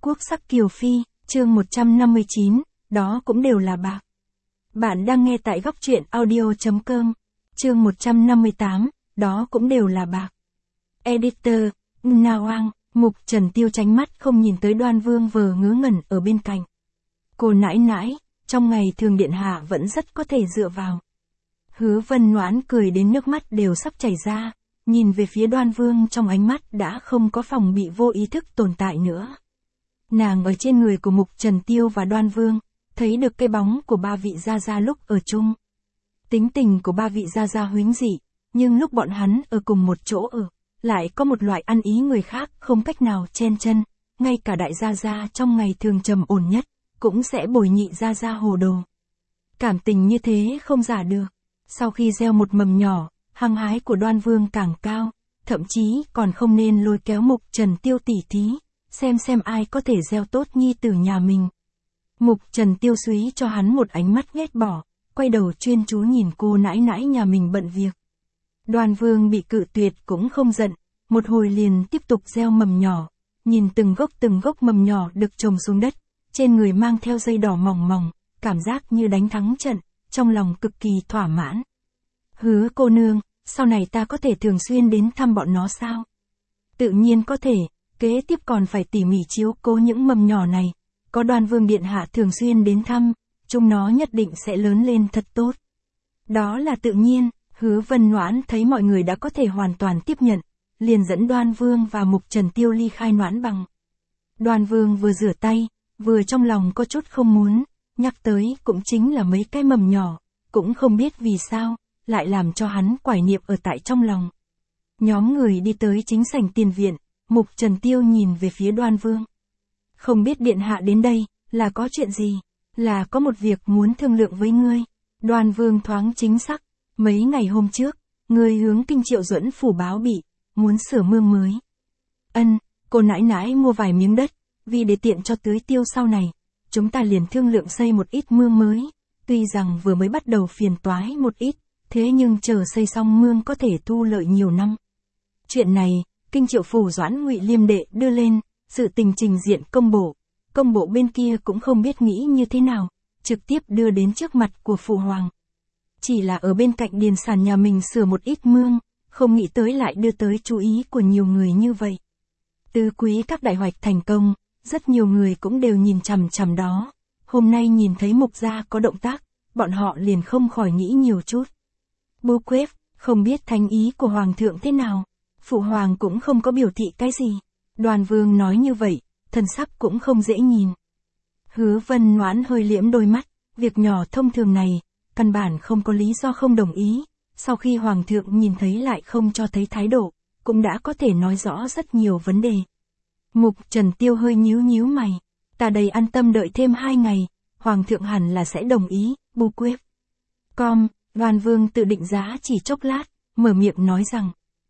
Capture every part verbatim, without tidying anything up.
quốc sắc kiều phi, chương một trăm năm mươi chín, đó cũng đều là bạc. Bạn đang nghe tại góc truyện audio chấm com, chương một trăm năm mươi tám, đó cũng đều là bạc. Editor, Nawang, Mục Trần Tiêu tránh mắt không nhìn tới Đoan Vương vờ ngớ ngẩn ở bên cạnh. Cô nãi nãi, trong ngày thường điện hạ vẫn rất có thể dựa vào. Hứa Vân Noãn cười đến nước mắt đều sắp chảy ra, nhìn về phía Đoan Vương trong ánh mắt đã không có phòng bị vô ý thức tồn tại nữa. Nàng ở trên người của Mục Trần Tiêu và Đoan Vương, thấy được cái bóng của ba vị gia gia lúc ở chung. Tính tình của ba vị gia gia huống dị, nhưng lúc bọn hắn ở cùng một chỗ ở, lại có một loại ăn ý người khác không cách nào chen chân, ngay cả đại gia gia trong ngày thường trầm ổn nhất, cũng sẽ bồi nhị gia gia hồ đồ. Cảm tình như thế không giả được. Sau khi gieo một mầm nhỏ, hăng hái của Đoan Vương càng cao, thậm chí còn không nên lôi kéo Mục Trần Tiêu tỉ thí, xem xem ai có thể gieo tốt nhi tử nhà mình. Mục Trần Tiêu suý cho hắn một ánh mắt ghét bỏ, quay đầu chuyên chú nhìn cô nãi nãi nhà mình bận việc. Đoan Vương bị cự tuyệt cũng không giận, một hồi liền tiếp tục gieo mầm nhỏ, nhìn từng gốc từng gốc mầm nhỏ được trồng xuống đất, trên người mang theo dây đỏ mỏng mỏng, cảm giác như đánh thắng trận, trong lòng cực kỳ thỏa mãn. Hứa cô nương, sau này ta có thể thường xuyên đến thăm bọn nó sao? Tự nhiên có thể, kế tiếp còn phải tỉ mỉ chiếu cố những mầm nhỏ này, có Đoan Vương điện hạ thường xuyên đến thăm, chúng nó nhất định sẽ lớn lên thật tốt. Đó là tự nhiên, Hứa Vân Noãn thấy mọi người đã có thể hoàn toàn tiếp nhận, liền dẫn Đoan Vương và Mục Trần Tiêu ly khai Noãn Bằng. Đoan Vương vừa rửa tay, vừa trong lòng có chút không muốn, nhắc tới cũng chính là mấy cái mầm nhỏ, cũng không biết vì sao, lại làm cho hắn quải niệm ở tại trong lòng. Nhóm người đi tới chính sảnh tiền viện, Mục Trần Tiêu nhìn về phía Đoan Vương. Không biết điện hạ đến đây, là có chuyện gì, là có một việc muốn thương lượng với ngươi. Đoan Vương thoáng chính xác, mấy ngày hôm trước, ngươi hướng Kinh Triệu Duẫn phủ báo bị, muốn sửa mương mới. Ân, cô nãi nãi mua vài miếng đất, vì để tiện cho tưới tiêu sau này, chúng ta liền thương lượng xây một ít mương mới, tuy rằng vừa mới bắt đầu phiền toái một ít, thế nhưng chờ xây xong mương có thể thu lợi nhiều năm. Chuyện này, Kinh Triệu phủ Doãn Ngụy Liêm đệ đưa lên, sự tình trình diện công bộ, công bộ bên kia cũng không biết nghĩ như thế nào, trực tiếp đưa đến trước mặt của phụ hoàng. Chỉ là ở bên cạnh điền sản nhà mình sửa một ít mương, không nghĩ tới lại đưa tới chú ý của nhiều người như vậy. Tứ quý các đại hoạch thành công, rất nhiều người cũng đều nhìn chằm chằm đó. Hôm nay nhìn thấy Mục gia có động tác, bọn họ liền không khỏi nghĩ nhiều chút. Bô quếp, không biết thánh ý của hoàng thượng thế nào. Phụ hoàng cũng không có biểu thị cái gì. Đoan Vương nói như vậy, thần sắc cũng không dễ nhìn. Hứa Vân Noãn hơi liễm đôi mắt, việc nhỏ thông thường này, căn bản không có lý do không đồng ý. Sau khi hoàng thượng nhìn thấy lại không cho thấy thái độ, cũng đã có thể nói rõ rất nhiều vấn đề. Mục Trần Tiêu hơi nhíu nhíu mày, ta đây an tâm đợi thêm hai ngày, hoàng thượng hẳn là sẽ đồng ý. Bu quyết. Com, Đoan Vương tự định giá chỉ chốc lát, mở miệng nói rằng.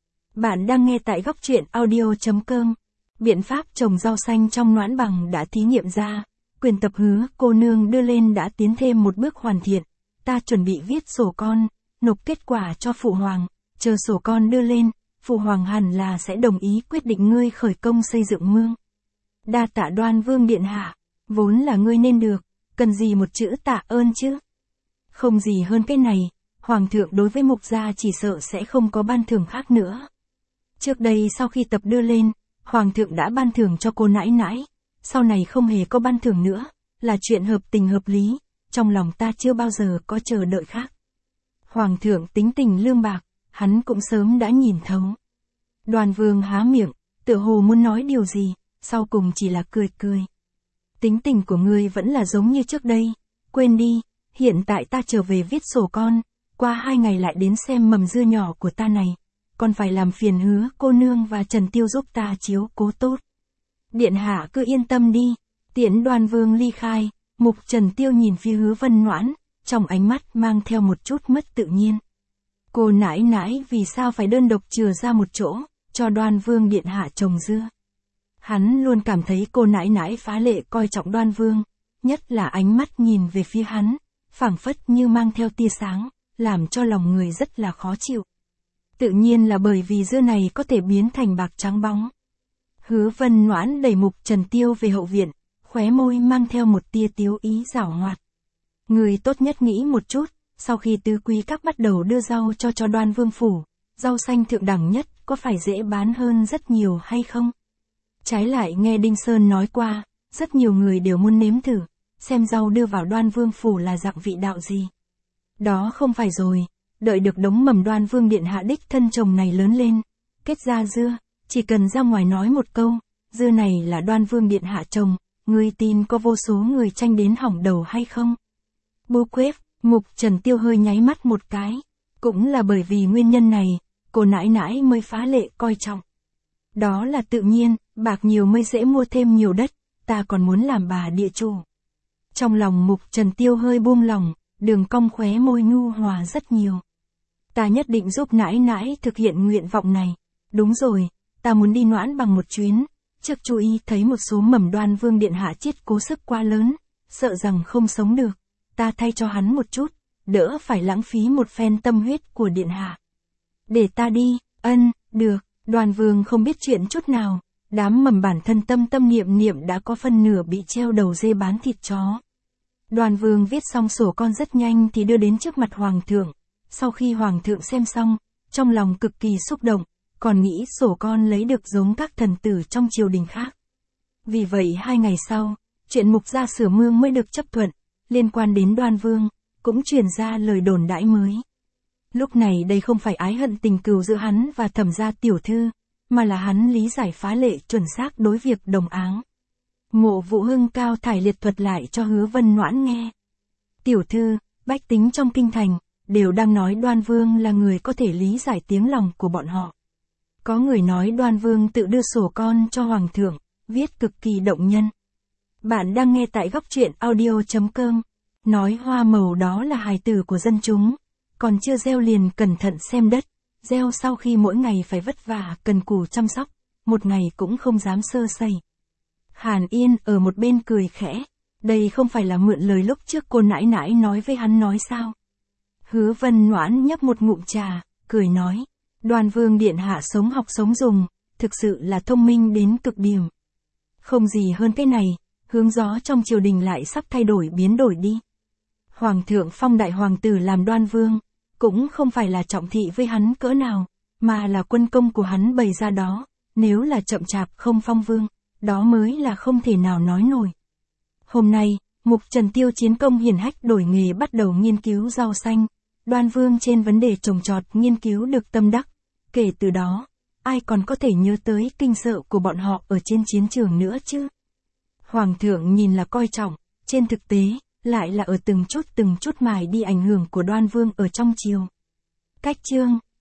Bạn đang nghe tại góc truyện audio chấm com. Biện pháp trồng rau xanh trong Noãn Bằng đã thí nghiệm ra, quyền tập Hứa cô nương đưa lên đã tiến thêm một bước hoàn thiện. Ta chuẩn bị viết sổ con, nộp kết quả cho phụ hoàng, chờ sổ con đưa lên, phụ hoàng hẳn là sẽ đồng ý quyết định ngươi khởi công xây dựng mương. Đa tạ Đoan Vương điện hạ, vốn là ngươi nên được, cần gì một chữ tạ ơn chứ? Không gì hơn cái này, hoàng thượng đối với Mục gia chỉ sợ sẽ không có ban thưởng khác nữa. Trước đây sau khi tập đưa lên, hoàng thượng đã ban thưởng cho cô nãi nãi, sau này không hề có ban thưởng nữa, là chuyện hợp tình hợp lý, trong lòng ta chưa bao giờ có chờ đợi khác. Hoàng thượng tính tình lương bạc, hắn cũng sớm đã nhìn thấu. Đoan Vương há miệng, tựa hồ muốn nói điều gì, sau cùng chỉ là cười cười. Tính tình của ngươi vẫn là giống như trước đây, quên đi, hiện tại ta trở về viết sổ con, qua hai ngày lại đến xem mầm dưa nhỏ của ta này, còn phải làm phiền Hứa cô nương và Trần Tiêu giúp ta chiếu cố tốt. Điện hạ cứ yên tâm đi. Tiễn Đoan Vương ly khai, Mục Trần Tiêu nhìn phía Hứa Vân Noãn, trong ánh mắt mang theo một chút mất tự nhiên. Cô nãi nãi vì sao phải đơn độc chừa ra một chỗ, cho Đoan Vương điện hạ trồng dưa. Hắn luôn cảm thấy cô nãi nãi phá lệ coi trọng Đoan Vương, nhất là ánh mắt nhìn về phía hắn, phảng phất như mang theo tia sáng, làm cho lòng người rất là khó chịu. Tự nhiên là bởi vì dưa này có thể biến thành bạc trắng bóng. Hứa Vân Noãn đẩy Mục Trần Tiêu về hậu viện, khóe môi mang theo một tia tiếu ý giảo hoạt. Người tốt nhất nghĩ một chút, sau khi tứ quý các bắt đầu đưa rau cho cho Đoan Vương phủ, rau xanh thượng đẳng nhất có phải dễ bán hơn rất nhiều hay không? Trái lại nghe Đinh Sơn nói qua, rất nhiều người đều muốn nếm thử, xem rau đưa vào Đoan Vương phủ là dạng vị đạo gì. Đó không phải rồi, đợi được đống mầm Đoan Vương điện hạ đích thân trồng này lớn lên, kết ra dưa, chỉ cần ra ngoài nói một câu, dưa này là Đoan Vương điện hạ trồng, ngươi tin có vô số người tranh đến hỏng đầu hay không? Bô quếp, Mục Trần Tiêu hơi nháy mắt một cái, cũng là bởi vì nguyên nhân này, cô nãi nãi mới phá lệ coi trọng. Đó là tự nhiên, bạc nhiều mới dễ mua thêm nhiều đất, ta còn muốn làm bà địa chủ. Trong lòng Mục Trần Tiêu hơi buông lòng, đường cong khóe môi nhu hòa rất nhiều. Ta nhất định giúp nãi nãi thực hiện nguyện vọng này. Đúng rồi, ta muốn đi Noãn Bằng một chuyến, trước chú ý thấy một số mầm Đoan Vương điện hạ chết cố sức quá lớn, sợ rằng không sống được, ta thay cho hắn một chút, đỡ phải lãng phí một phen tâm huyết của điện hạ. Để ta đi, ân, được, Đoan Vương không biết chuyện chút nào, đám mầm bản thân tâm tâm niệm niệm đã có phân nửa bị treo đầu dê bán thịt chó. Đoan Vương viết xong sổ con rất nhanh thì đưa đến trước mặt Hoàng thượng, sau khi Hoàng thượng xem xong, trong lòng cực kỳ xúc động, còn nghĩ sổ con lấy được giống các thần tử trong triều đình khác. Vì vậy hai ngày sau, chuyện Mục gia sửa mương mới được chấp thuận, liên quan đến Đoan Vương, cũng truyền ra lời đồn đãi mới. Lúc này đây không phải ái hận tình cừu giữa hắn và Thẩm gia tiểu thư, mà là hắn lý giải phá lệ chuẩn xác đối việc đồng áng. Mộ Vũ Hưng cao thải liệt thuật lại cho Hứa Vân Noãn nghe. Tiểu thư, bách tính trong kinh thành, đều đang nói Đoan Vương là người có thể lý giải tiếng lòng của bọn họ. Có người nói Đoan Vương tự đưa sổ con cho Hoàng thượng, viết cực kỳ động nhân. Bạn đang nghe tại góc truyện audio chấm com, nói hoa màu đó là hài tử của dân chúng, còn chưa gieo liền cẩn thận xem đất, gieo sau khi mỗi ngày phải vất vả cần cù chăm sóc, một ngày cũng không dám sơ sẩy. Hàn Yên ở một bên cười khẽ, đây không phải là mượn lời lúc trước cô nãi nãi nói với hắn nói sao. Hứa Vân Noãn nhấp một ngụm trà, cười nói, Đoan Vương điện hạ sống học sống dùng, thực sự là thông minh đến cực điểm. Không gì hơn cái này, hướng gió trong triều đình lại sắp thay đổi biến đổi đi. Hoàng thượng phong đại hoàng tử làm Đoan Vương, cũng không phải là trọng thị với hắn cỡ nào, mà là quân công của hắn bày ra đó, nếu là chậm chạp không phong vương, đó mới là không thể nào nói nổi. Hôm nay, Mục Trần Tiêu chiến công hiển hách đổi nghề bắt đầu nghiên cứu rau xanh, Đoan Vương trên vấn đề trồng trọt nghiên cứu được tâm đắc, kể từ đó, ai còn có thể nhớ tới kinh sợ của bọn họ ở trên chiến trường nữa chứ. Hoàng thượng nhìn là coi trọng, trên thực tế, lại là ở từng chút từng chút mài đi ảnh hưởng của Đoan Vương ở trong triều. Cách chương